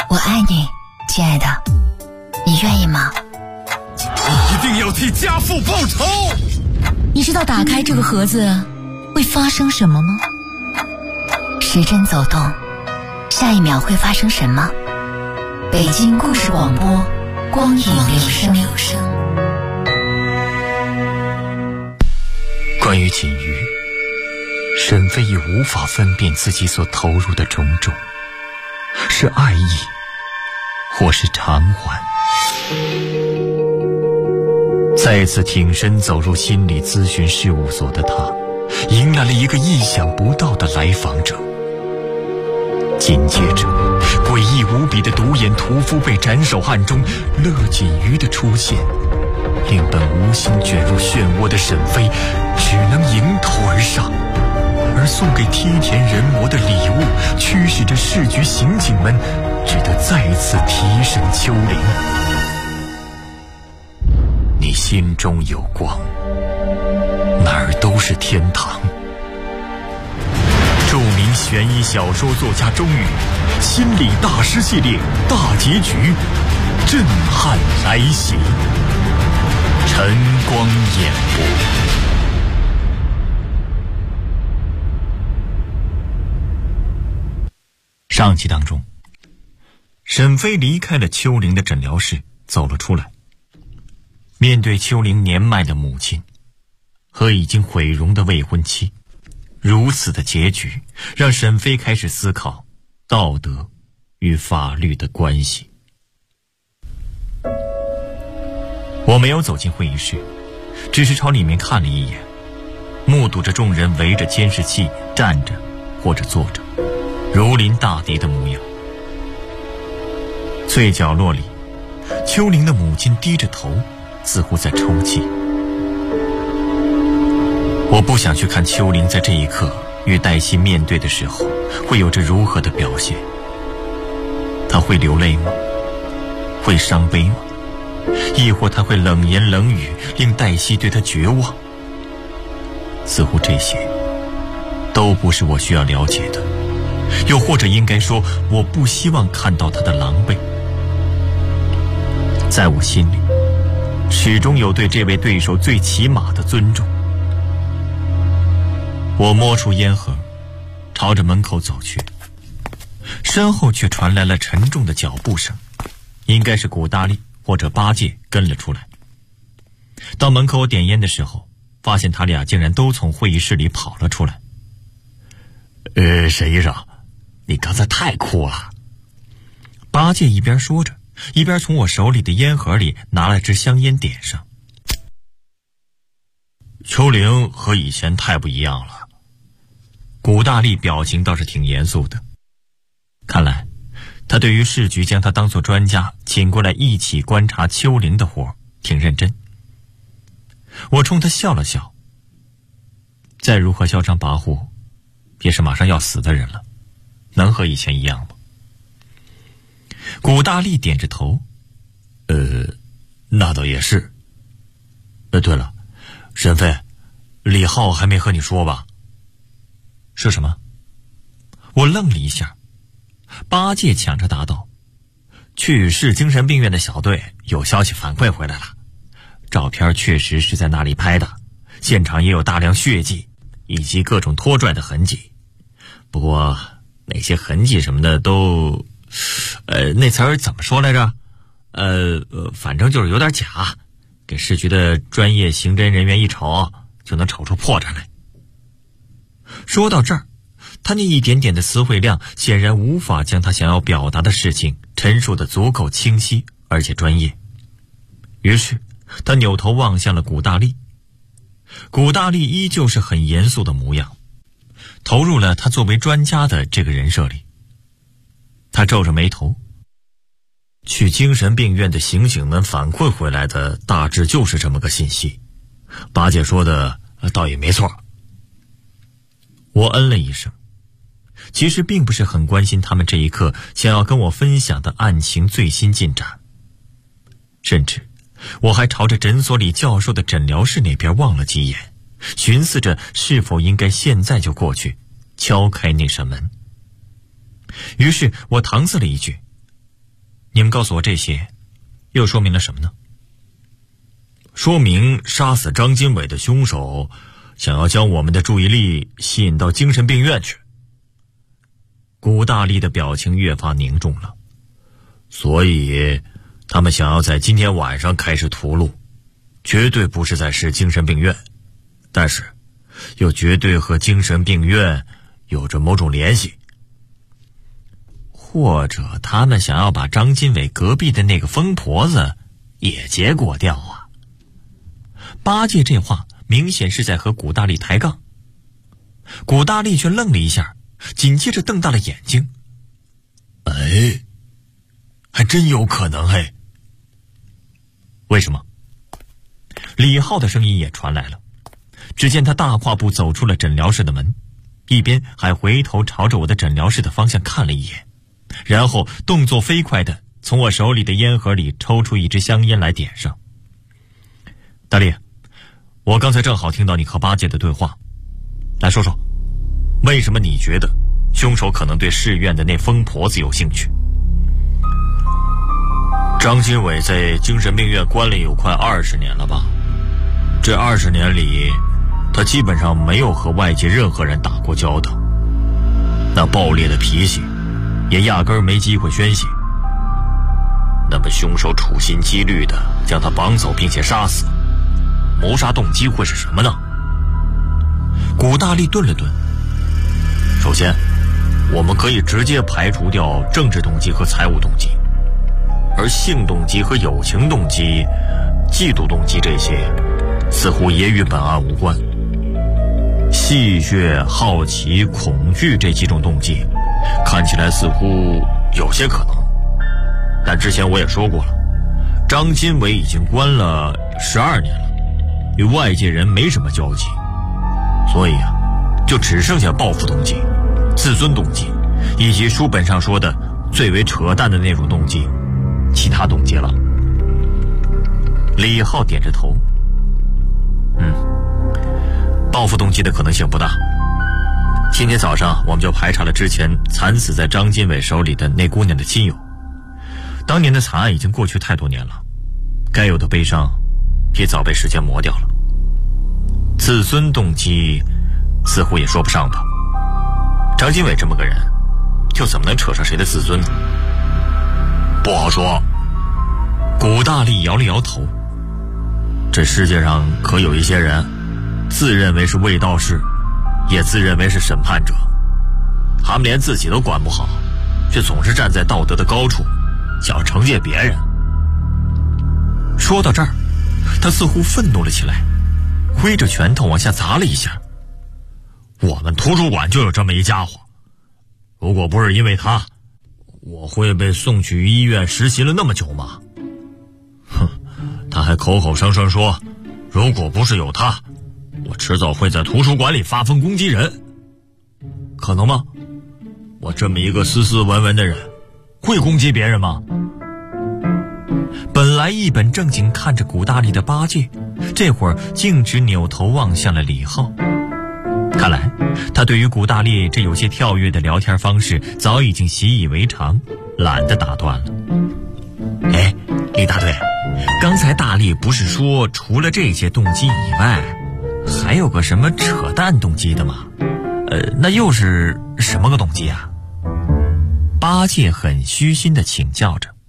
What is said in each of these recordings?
我爱你，亲爱的，你愿意吗？ 我一定要替家父报仇。 你知道打开这个盒子会发生什么吗？时针走动，下一秒会发生什么？北京故事广播，光影留声。 关于锦瑜，沈飞已无法分辨自己所投入的种种，是爱意，或是偿还。再次挺身走入心理咨询事务所的他，迎来了一个意想不到的来访者。紧接着，诡异无比的独眼屠夫被斩首案中乐锦瑜的出现，令本无心卷入漩涡的沈飞只能迎头而上，而送给梯田人魔的礼物驱使着市局刑警们只得再次提审秋玲。你心中有光，哪儿都是天堂。著名悬疑小说作家钟宇心理大师系列大结局震撼来袭，晨光演播。上集当中，沈飞离开了秋玲的诊疗室，走了出来。面对秋玲年迈的母亲和已经毁容的未婚妻，如此的结局让沈飞开始思考道德与法律的关系。我没有走进会议室，只是朝里面看了一眼，目睹着众人围着监视器站着或者坐着，如临大敌的模样。最角落里，秋玲的母亲低着头，似乎在抽泣。我不想去看秋玲在这一刻与黛西面对的时候会有着如何的表现。她会流泪吗？会伤悲吗？亦或她会冷言冷语，令黛西对她绝望？似乎这些都不是我需要了解的，又或者应该说，我不希望看到她的狼狈。在我心里，始终有对这位对手最起码的尊重。我摸出烟盒，朝着门口走去，身后却传来了沉重的脚步声，应该是古大力或者八戒跟了出来。到门口点烟的时候，发现他俩竟然都从会议室里跑了出来。沈医生，你刚才太酷了。八戒一边说着，一边从我手里的烟盒里拿了支香烟点上。秋玲和以前太不一样了。古大力表情倒是挺严肃的，看来他对于市局将他当作专家请过来一起观察秋玲的活挺认真。我冲他笑了笑，再如何嚣张跋扈，也是马上要死的人了，能和以前一样吗？古大力点着头，那倒也是。对了，沈飞，李浩还没和你说吧？说什么？我愣了一下。八戒抢着答道：去市精神病院的小队有消息反馈回来了，照片确实是在那里拍的，现场也有大量血迹以及各种拖拽的痕迹。不过那些痕迹什么的都那词儿怎么说来着？反正就是有点假，给市局的专业刑侦人员一瞅，就能瞅出破绽来。说到这儿，他那一点点的词汇量显然无法将他想要表达的事情陈述得足够清晰而且专业。于是他扭头望向了古大力。古大力依旧是很严肃的模样，投入了他作为专家的这个人设里。他皱着眉头，去精神病院的刑警们反馈回来的大致就是这么个信息，八戒说的倒也没错。我嗯了一声，其实并不是很关心他们这一刻想要跟我分享的案情最新进展，甚至我还朝着诊所里教授的诊疗室那边望了几眼，寻思着是否应该现在就过去敲开那扇门。于是我搪塞了一句： 你们告诉我这些，又说明了什么呢？说明杀死张金伟的凶手想要将我们的注意力吸引到精神病院去。古大力的表情越发凝重了，所以他们想要在今天晚上开始屠戮，绝对不是在市精神病院，但是又绝对和精神病院有着某种联系。或者他们想要把张金伟隔壁的那个疯婆子也结果掉啊。八戒这话明显是在和古大力抬杠，古大力却愣了一下，紧接着瞪大了眼睛。哎，还真有可能嘿。为什么？李浩的声音也传来了，只见他大跨步走出了诊疗室的门，一边还回头朝着我的诊疗室的方向看了一眼，然后动作飞快地从我手里的烟盒里抽出一支香烟来点上。大力，我刚才正好听到你和八戒的对话，来说说，为什么你觉得凶手可能对市院的那疯婆子有兴趣？张金伟在精神病院关了有快20年了吧？这20年里，他基本上没有和外界任何人打过交道，那暴烈的脾气也压根儿没机会宣泄。那么凶手处心积虑地将他绑走并且杀死，谋杀动机会是什么呢？古大力顿了顿，首先我们可以直接排除掉政治动机和财务动机，而性动机和友情动机、嫉妒动机这些似乎也与本案无关。戏谑、好奇、恐惧这几种动机看起来似乎有些可能，但之前我也说过了，张金伟已经关了12年了，与外界人没什么交集，所以就只剩下报复动机、自尊动机，以及书本上说的最为扯淡的那种动机，其他动机了。李浩点着头，报复动机的可能性不大。今天早上我们就排查了之前惨死在张金伟手里的那姑娘的亲友，当年的惨案已经过去太多年了，该有的悲伤也早被时间磨掉了。自尊动机似乎也说不上吧，张金伟这么个人，又怎么能扯上谁的自尊呢？不好说。古大力摇了摇头，这世界上可有一些人自认为是卫道士，也自认为是审判者，他们连自己都管不好，却总是站在道德的高处想要惩戒别人。说到这儿，他似乎愤怒了起来，挥着拳头往下砸了一下。我们图书馆就有这么一家伙，如果不是因为他，我会被送去医院实习了那么久吗？他还口口声声说，如果不是有他，我迟早会在图书馆里发疯攻击人。可能吗？我这么一个斯斯文文的人，会攻击别人吗？本来一本正经看着古大力的八戒，这会儿径直扭头望向了李浩。看来他对于古大力这有些跳跃的聊天方式早已经习以为常，懒得打断了。哎，李大队，刚才大力不是说除了这些动机以外，还有个什么扯淡动机的吗？那又是什么个动机啊？八戒很虚心地请教着。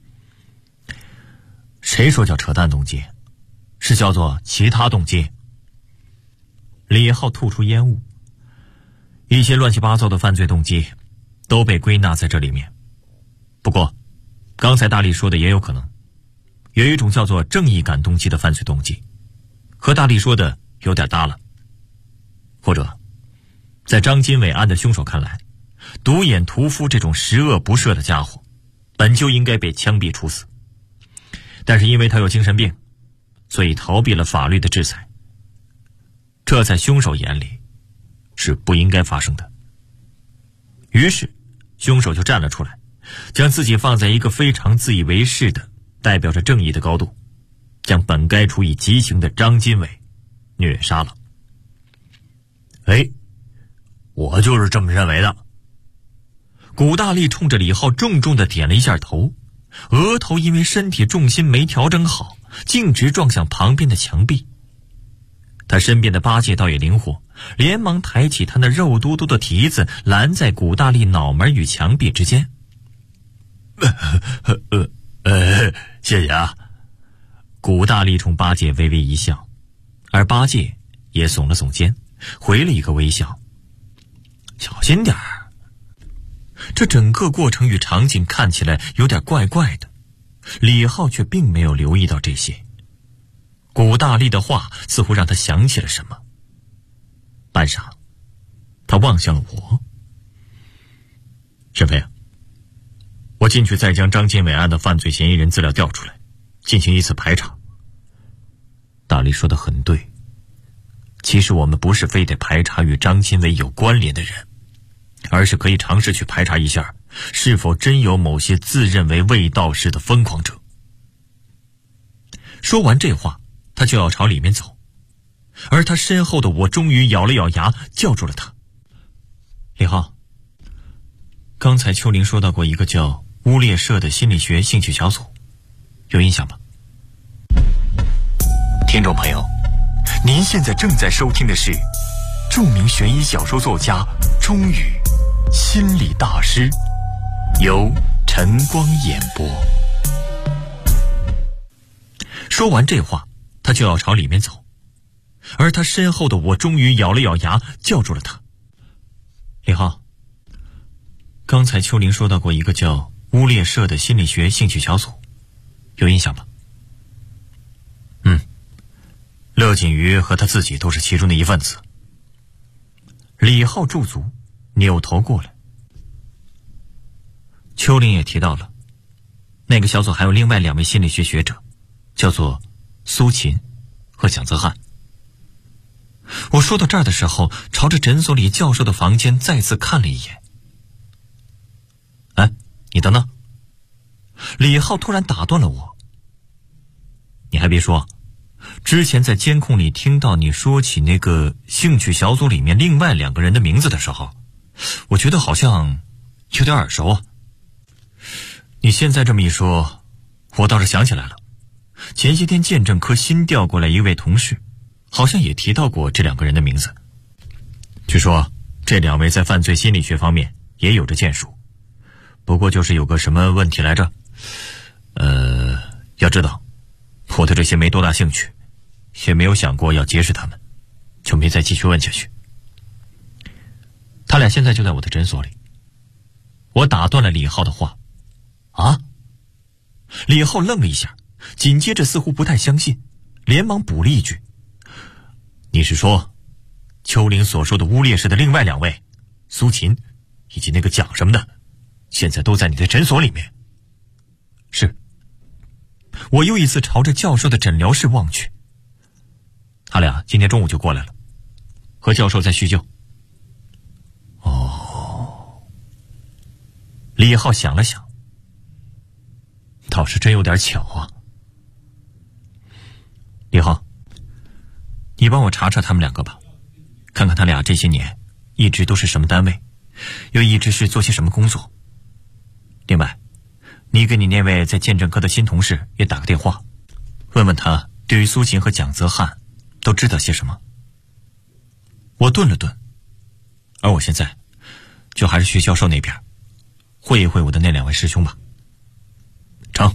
谁说叫扯淡动机？是叫做其他动机。李浩吐出烟雾，一些乱七八糟的犯罪动机都被归纳在这里面。不过刚才大力说的也有可能，有一种叫做正义感动机的犯罪动机，和大力说的有点搭了。或者在张金伟案的凶手看来，独眼屠夫这种十恶不赦的家伙本就应该被枪毙处死，但是因为他有精神病，所以逃避了法律的制裁，这在凶手眼里是不应该发生的。于是凶手就站了出来，将自己放在一个非常自以为是的代表着正义的高度，将本该处以极刑的张金伟虐杀了。我就是这么认为的。古大力冲着李浩重重地点了一下头， 额头因为身体重心没调整好，径直撞向旁边的墙壁。他身边的八戒倒也灵活，连忙抬起他那肉嘟嘟的蹄子，拦在古大力脑门与墙壁之间。谢谢啊。古大力冲八戒微微一笑，而八戒也耸了耸肩，回了一个微笑。小心点儿。这整个过程与场景看起来有点怪怪的，李浩却并没有留意到这些。古大力的话似乎让他想起了什么。半晌，他望向了我。沈飞，我进去再将张金伟案的犯罪嫌疑人资料调出来，进行一次排查。大力说得很对，其实我们不是非得排查与张金伟有关联的人，而是可以尝试去排查一下，是否真有某些自认为卫道士的疯狂者。说完这话，他就要朝里面走，而他身后的我终于咬了咬牙，叫住了他。李浩，刚才秋玲说到过一个叫乌猎社的心理学兴趣小组，有印象吧？听众朋友，您现在正在收听的是著名悬疑小说作家钟宇心理大师，由晨光演播。说完这话，他就要朝里面走，而他身后的我终于咬了咬牙，叫住了他。李浩，刚才秋玲说到过一个叫乌猎社的心理学兴趣小组，有印象吧？乐锦瑜和他自己都是其中的一份子。李浩驻足，扭头过来。秋玲也提到了，那个小组还有另外2位心理学学者，叫做苏秦和蒋泽汉。我说到这儿的时候，朝着诊所里教授的房间再次看了一眼。哎，你等等。李浩突然打断了我。你还别说，之前在监控里听到你说起那个兴趣小组里面另外2个人的名字的时候，我觉得好像有点耳熟啊。你现在这么一说，我倒是想起来了，前些天鉴证科新调过来一位同事，好像也提到过这2个人的名字。据说这2位在犯罪心理学方面也有着建树，不过就是有个什么问题来着？要知道我对这些没多大兴趣，也没有想过要结识他们，就没再继续问下去。他俩现在就在我的诊所里。我打断了李浩的话。啊？李浩愣了一下，紧接着似乎不太相信，连忙补了一句：你是说秋玲所说的乌猎社的另外2位，苏秦以及那个蒋什么的，现在都在你的诊所里面？是。我又一次朝着教授的诊疗室望去。他俩今天中午就过来了，和教授在叙旧。哦。李浩想了想，倒是真有点巧啊。李浩，你帮我查查他们2个吧，看看他俩这些年一直都是什么单位，又一直是做些什么工作。另外，你给你那位在鉴证科的新同事也打个电话，问问他对于苏秦和蒋泽汉都知道些什么。我顿了顿，而我现在就还是去教授那边会一会我的那2位师兄吧。成。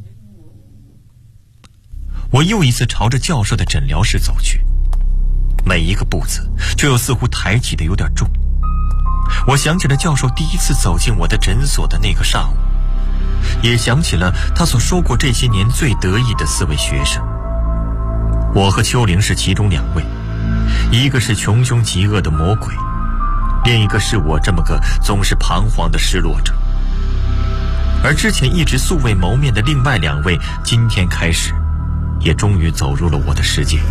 我又一次朝着教授的诊疗室走去，每一个步子却又似乎抬起的有点重。我想起了教授第一次走进我的诊所的那个上午，也想起了他所说过这些年最得意的4位学生。我和秋玲是其中2位，一个是穷凶极恶的魔鬼，另一个是我这么个总是彷徨的失落者。而之前一直素未谋面的另外2位，今天开始也终于走入了我的世界。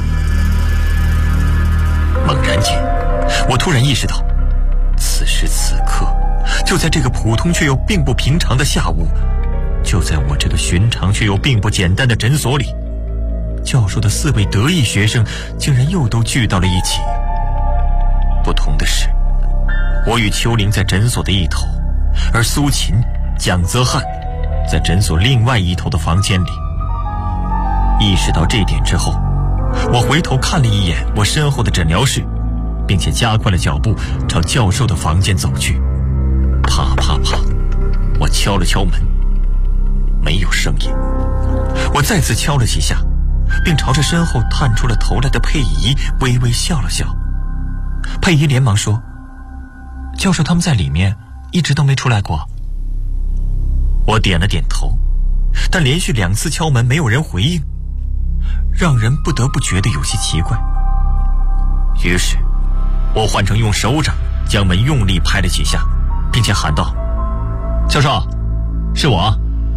猛然间，我突然意识到，此时此刻，就在这个普通却又并不平常的下午，就在我这个寻常却又并不简单的诊所里，教授的4位得意学生竟然又都聚到了一起。不同的是，我与秋玲在诊所的一头，而苏秦、蒋泽汉在诊所另外一头的房间里。意识到这点之后，我回头看了一眼我身后的诊疗室，并且加快了脚步朝教授的房间走去。啪啪啪，我敲了敲门，没有声音。我再次敲了几下，并朝着身后探出了头来的佩仪微微笑了笑。佩仪连忙说：“教授他们在里面，一直都没出来过。”我点了点头，但连续2次敲门没有人回应，让人不得不觉得有些奇怪。于是我换成用手掌将门用力拍了几下，并且喊道：“教授，是我。”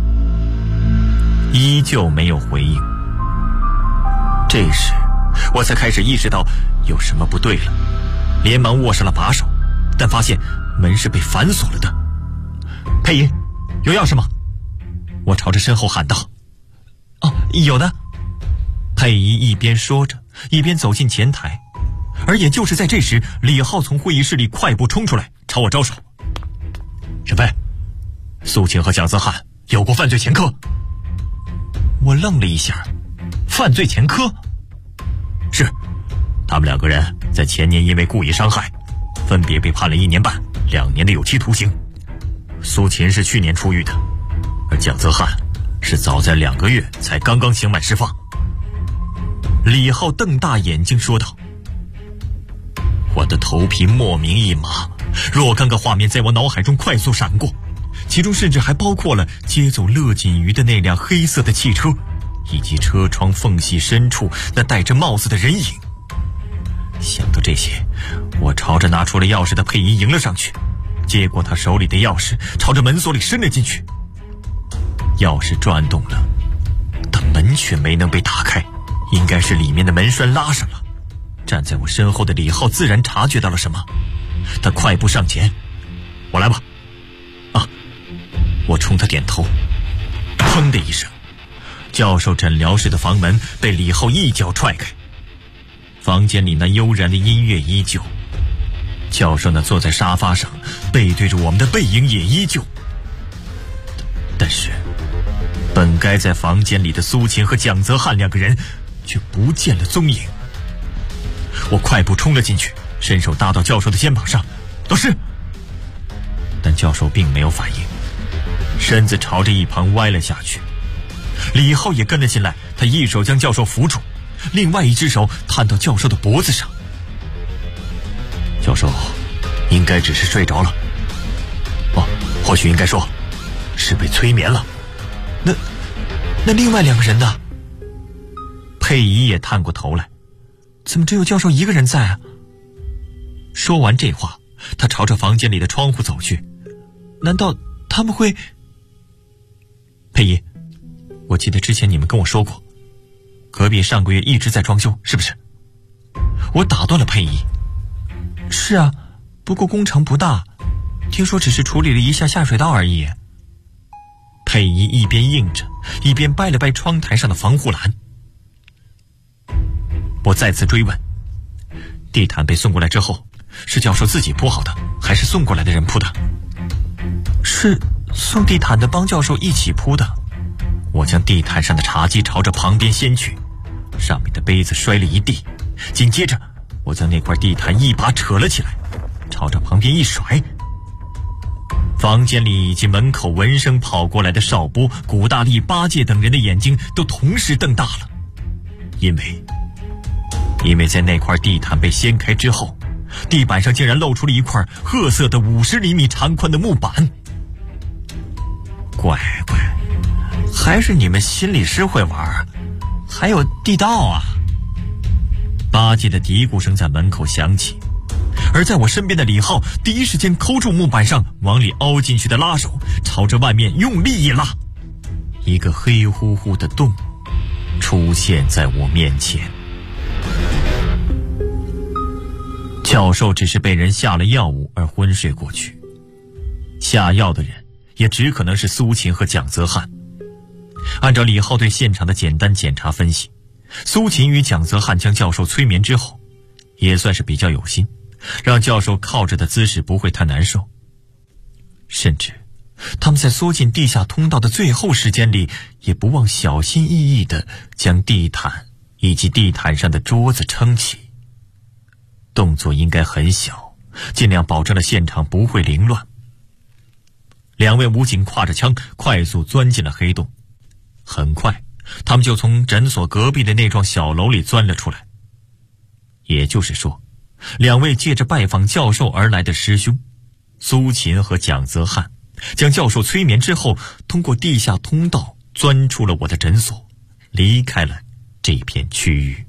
依旧没有回应。这时我才开始意识到有什么不对了，连忙握上了把手，但发现门是被反锁了的。“佩仪，有钥匙吗？”我朝着身后喊道。“哦，有的。”佩仪一边说着，一边走进前台。而也就是在这时，李浩从会议室里快步冲出来，朝我招手：“沈飞，苏晴和蒋泽汉有过犯罪前科。”我愣了一下，犯罪前科？是，他们2个人在前年因为故意伤害，分别被判了1年半、2年的有期徒刑。苏秦是去年出狱的，而蒋泽汉是早在2个月才刚刚刑满释放。李浩瞪大眼睛说道。我的头皮莫名一麻，若干个画面在我脑海中快速闪过，其中甚至还包括了接走乐锦瑜的那辆黑色的汽车，以及车窗缝隙深处那戴着帽子的人影。想到这些，我朝着拿出了钥匙的佩仪迎了上去，接过他手里的钥匙，朝着门锁里伸了进去。钥匙转动了，但门却没能被打开，应该是里面的门栓拉上了。站在我身后的李浩自然察觉到了什么，他快步上前：“我来吧。”啊！我冲他点头。砰的一声，教授诊疗室的房门被李浩一脚踹开。房间里那悠然的音乐依旧，教授那坐在沙发上背对着我们的背影也依旧。但是本该在房间里的苏秦和蒋泽汉2个人却不见了踪影。我快步冲了进去，伸手搭到教授的肩膀上：“老师！”但教授并没有反应，身子朝着一旁歪了下去。李浩也跟了进来，他一手将教授扶住，另外一只手探到教授的脖子上。教授应该只是睡着了，或许应该说是被催眠了。那另外2个人呢？佩仪也探过头来：“怎么只有教授1个人在啊？”说完这话，他朝着房间里的窗户走去。难道他们会……佩仪，我记得之前你们跟我说过，隔壁上个月一直在装修，是不是？我打断了佩仪。是啊，不过工程不大，听说只是处理了一下下水道而已。佩仪一边应着，一边掰了掰窗台上的防护栏。我再次追问：地毯被送过来之后，是教授自己铺好的，还是送过来的人铺的？是送地毯的帮教授一起铺的。我将地毯上的茶几朝着旁边掀去，上面的杯子摔了一地。紧接着，我将那块地毯一把扯了起来，朝着旁边一甩。房间里以及门口闻声跑过来的邵波、古大力、八戒等人的眼睛都同时瞪大了，因为在那块地毯被掀开之后，地板上竟然露出了一块褐色的50厘米长宽的木板。乖乖，还是你们心理师会玩，还有地道啊！八戒的嘀咕声在门口响起，而在我身边的李浩第一时间抠住木板上往里凹进去的拉手，朝着外面用力一拉，一个黑乎乎的洞出现在我面前。教授只是被人下了药物而昏睡过去，下药的人也只可能是苏秦和蒋泽汉。按照李浩对现场的简单检查分析，苏秦与蒋泽汉将教授催眠之后，也算是比较有心，让教授靠着的姿势不会太难受。甚至他们在缩进地下通道的最后时间里，也不忘小心翼翼地将地毯以及地毯上的桌子撑起。动作应该很小，尽量保证了现场不会凌乱。2位武警挎着枪快速钻进了黑洞，很快他们就从诊所隔壁的那幢小楼里钻了出来。也就是说，2位借着拜访教授而来的师兄苏秦和蒋泽汉，将教授催眠之后，通过地下通道钻出了我的诊所，离开了这片区域。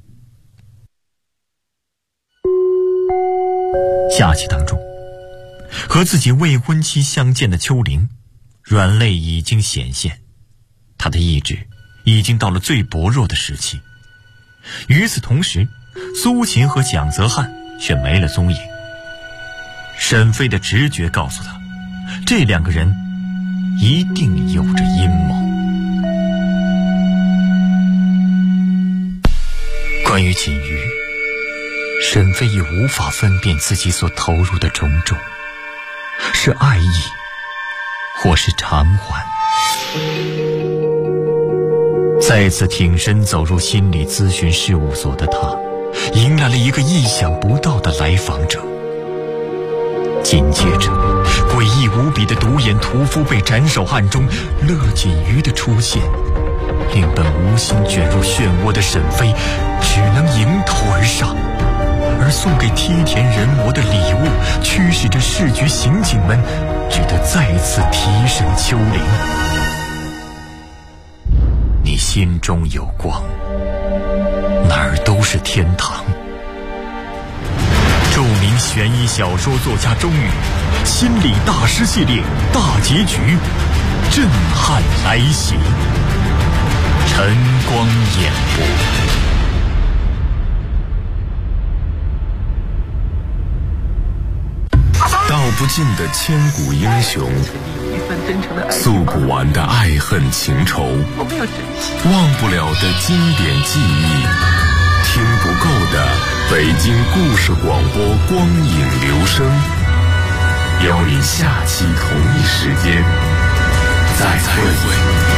下集当中，和自己未婚妻相见的秋玲，软肋已经显现，她的意志已经到了最薄弱的时期。与此同时，苏秦和蒋泽汉却没了踪影。沈飞的直觉告诉他，这2个人一定有着阴谋。关于锦瑜，沈飞已无法分辨自己所投入的种种，是爱意或是偿还。再次挺身走入心理咨询事务所的他，迎来了一个意想不到的来访者。紧接着，诡异无比的独眼屠夫被斩首案中乐锦瑜的出现，令本无心卷入漩涡的沈飞只能迎头而上，而送给梯田人魔的礼物驱使着市局刑警们只得再次提审秋玲。你心中有光，哪儿都是天堂。著名悬疑小说作家周宇心理大师系列大结局震撼来袭，晨光演播。 道不尽的千古英雄，诉不完的爱恨情仇，忘不了的经典记忆，听不够的北京故事广播光影留声，邀你下期同一时间再会。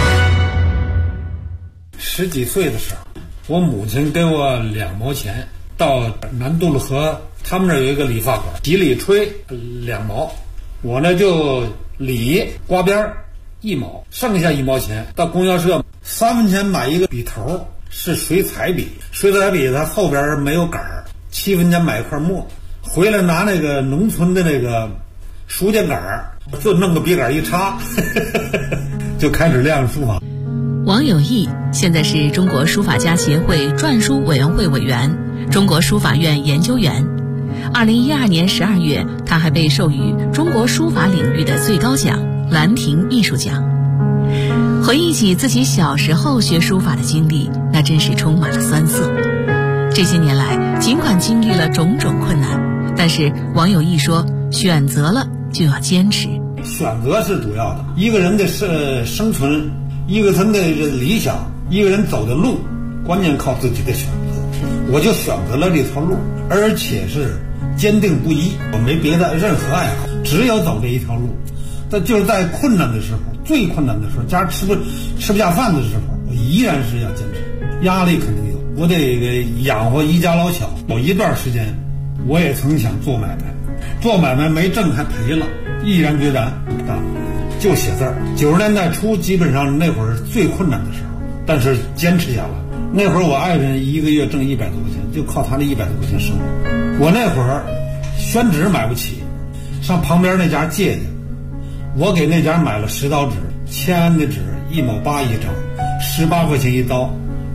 10几岁的时候，我母亲给我2毛钱，到南渡路河他们那儿有一个理发馆，洗理吹2毛，我呢就理刮边1毛，剩下1毛钱到供销社3分钱买一个笔头，是水彩笔，水彩笔它后边没有杆儿，7分钱买一块墨，回来拿那个农村的那个书架杆儿，就弄个笔杆一插就开始练书法。 王有义现在是中国书法家协会篆书委员会委员、中国书法院研究员。2012年12月，他还被授予中国书法领域的最高奖兰亭艺术奖。回忆起自己小时候学书法的经历，那真是充满了酸涩。这些年来，尽管经历了种种困难，但是王有义说，选择了就要坚持。 选择是主要的，一个人的生存，一个人的理想，一个人走的路，关键靠自己的选择。我就选择了这条路，而且是坚定不移，我没别的任何爱好，只有走这一条路。但就是在困难的时候，最困难的时候，家吃不下饭的时候，我依然是要坚持。压力肯定有，我得养活一家老小。有一段时间，我也曾想做买卖，做买卖没挣还赔了，毅然决然就写字儿。90年代初，基本上那会儿最困难的时候，但是坚持下来。那会儿我爱人1个月挣100多块钱，就靠他那100多块钱生活。我那会儿宣纸买不起，上旁边那家借去，我给那家买了10刀纸，签安的纸1毛8一张，18块钱一刀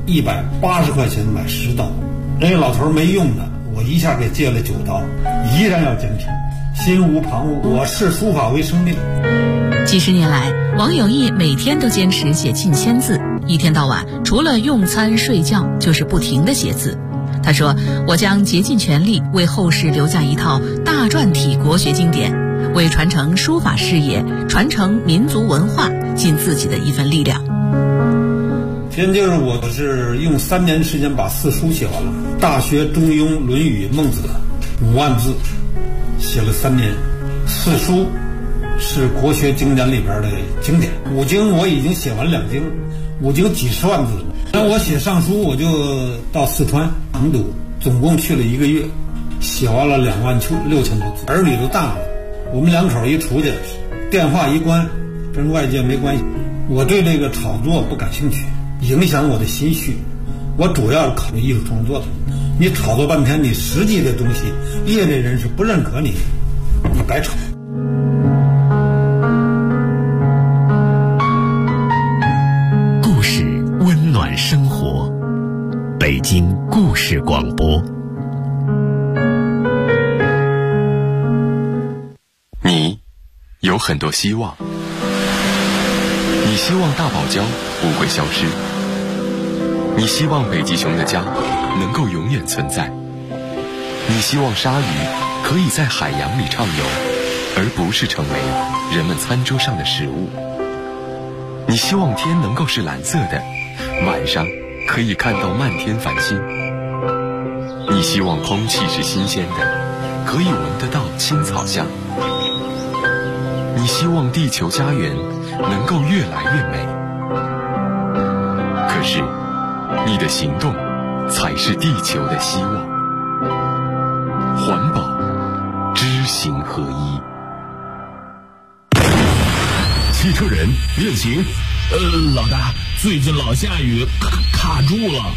，180块钱买10刀。人家老头没用的，我一下给借了9刀，依然要坚持，心无旁骛。我视书法为生命。 几十年来，王有义每天都坚持写近1000字，一天到晚除了用餐睡觉就是不停地写字。他说，我将竭尽全力为后世留下一套大篆体国学经典，为传承书法事业、传承民族文化尽自己的一份力量。 现在就是我是用3年时间把4书写完了，《大学》《中庸》《论语》《孟子》5万字，写了3年。4书是国学经典里边的经典。五经我已经写完2经，五经几十万字。那我写尚书，我就到四川成都，总共去了1个月，写完了26000多字。儿女都大了，我们2口一出去，电话一关，跟外界没关系。我对这个炒作不感兴趣，影响我的心绪。我主要是考虑艺术创作的。你炒作半天，你实际的东西，业内人士不认可你，你白炒。 故事温暖生活，北京故事广播。你有很多希望，你希望大堡礁不会消失，你希望北极熊的家能够永远存在，你希望鲨鱼可以在海洋里畅游，而不是成为人们餐桌上的食物。你希望天能够是蓝色的，晚上可以看到漫天繁星。你希望空气是新鲜的，可以闻得到青草香。你希望地球家园能够越来越美。可是你的行动才是地球的希望。环保，知行合一。 汽车人练行。老大，最近老下雨，卡住了。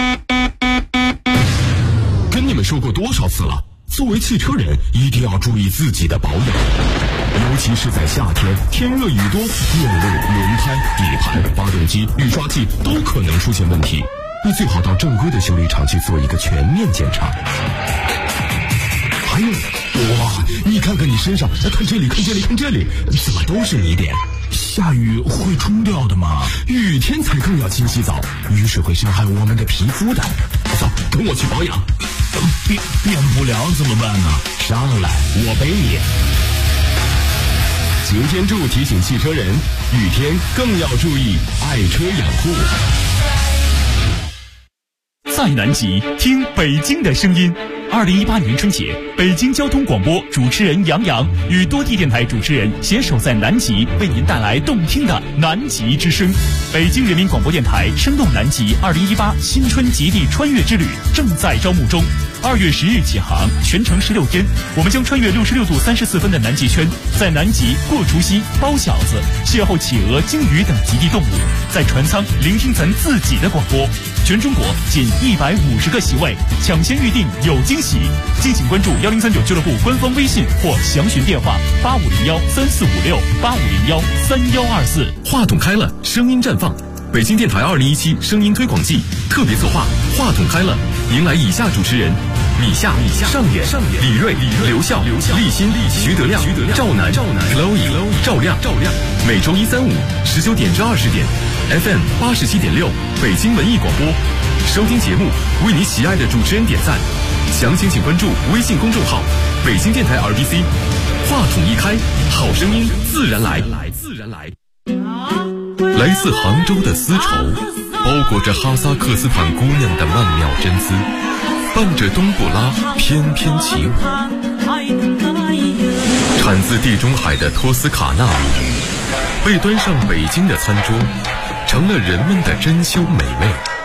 跟你们说过多少次了，作为汽车人一定要注意自己的保养，尤其是在夏天，天热雨多，电路、轮胎、底盘、发动机、雨刷器都可能出现问题。你最好到正规的修理厂去做一个全面检查。还有，哇，你看看你身上，看这里，看这里，看这里，怎么都是泥点？下雨会冲掉的吗？雨天才更要勤洗澡，雨水会伤害我们的皮肤的。走，跟我去保养。变不了怎么办呢？上来，我背你。擎天柱提醒汽车人，雨天更要注意爱车养护。 在南极听北京的声音。2018年春节，北京交通广播主持人杨洋与多地电台主持人携手在南极，为您带来动听的南极之声。北京人民广播电台声动南极2018新春极地穿越之旅正在招募中。2月10日起航，全程16天，我们将穿越66度34分的南极圈，在南极过除夕、包饺子，邂逅企鹅、鲸鱼等极地动物，在船舱聆听咱自己的广播。全中国仅150个席位，抢先预定有惊喜。敬请关注1039俱乐部官方微信或详询电话8501-3456、8501-3124。 话筒开了，声音绽放。北京电台2017声音推广季特别策划，话筒开了，迎来以下主持人：米夏、上演、李锐、刘笑、立新、徐德亮、赵楠、Chloe、赵亮。每周1、3、5 19点至20点 ，FM 87.6北京文艺广播。收听节目，为你喜爱的主持人点赞。详情请关注微信公众号“北京电台 RBC”。话筒一开，好声音自然来。来自杭州的丝绸，包裹着哈萨克斯坦姑娘的曼妙真姿，伴着冬不拉翩翩起舞。产自地中海的托斯卡纳被端上北京的餐桌，成了人们的珍馐美味。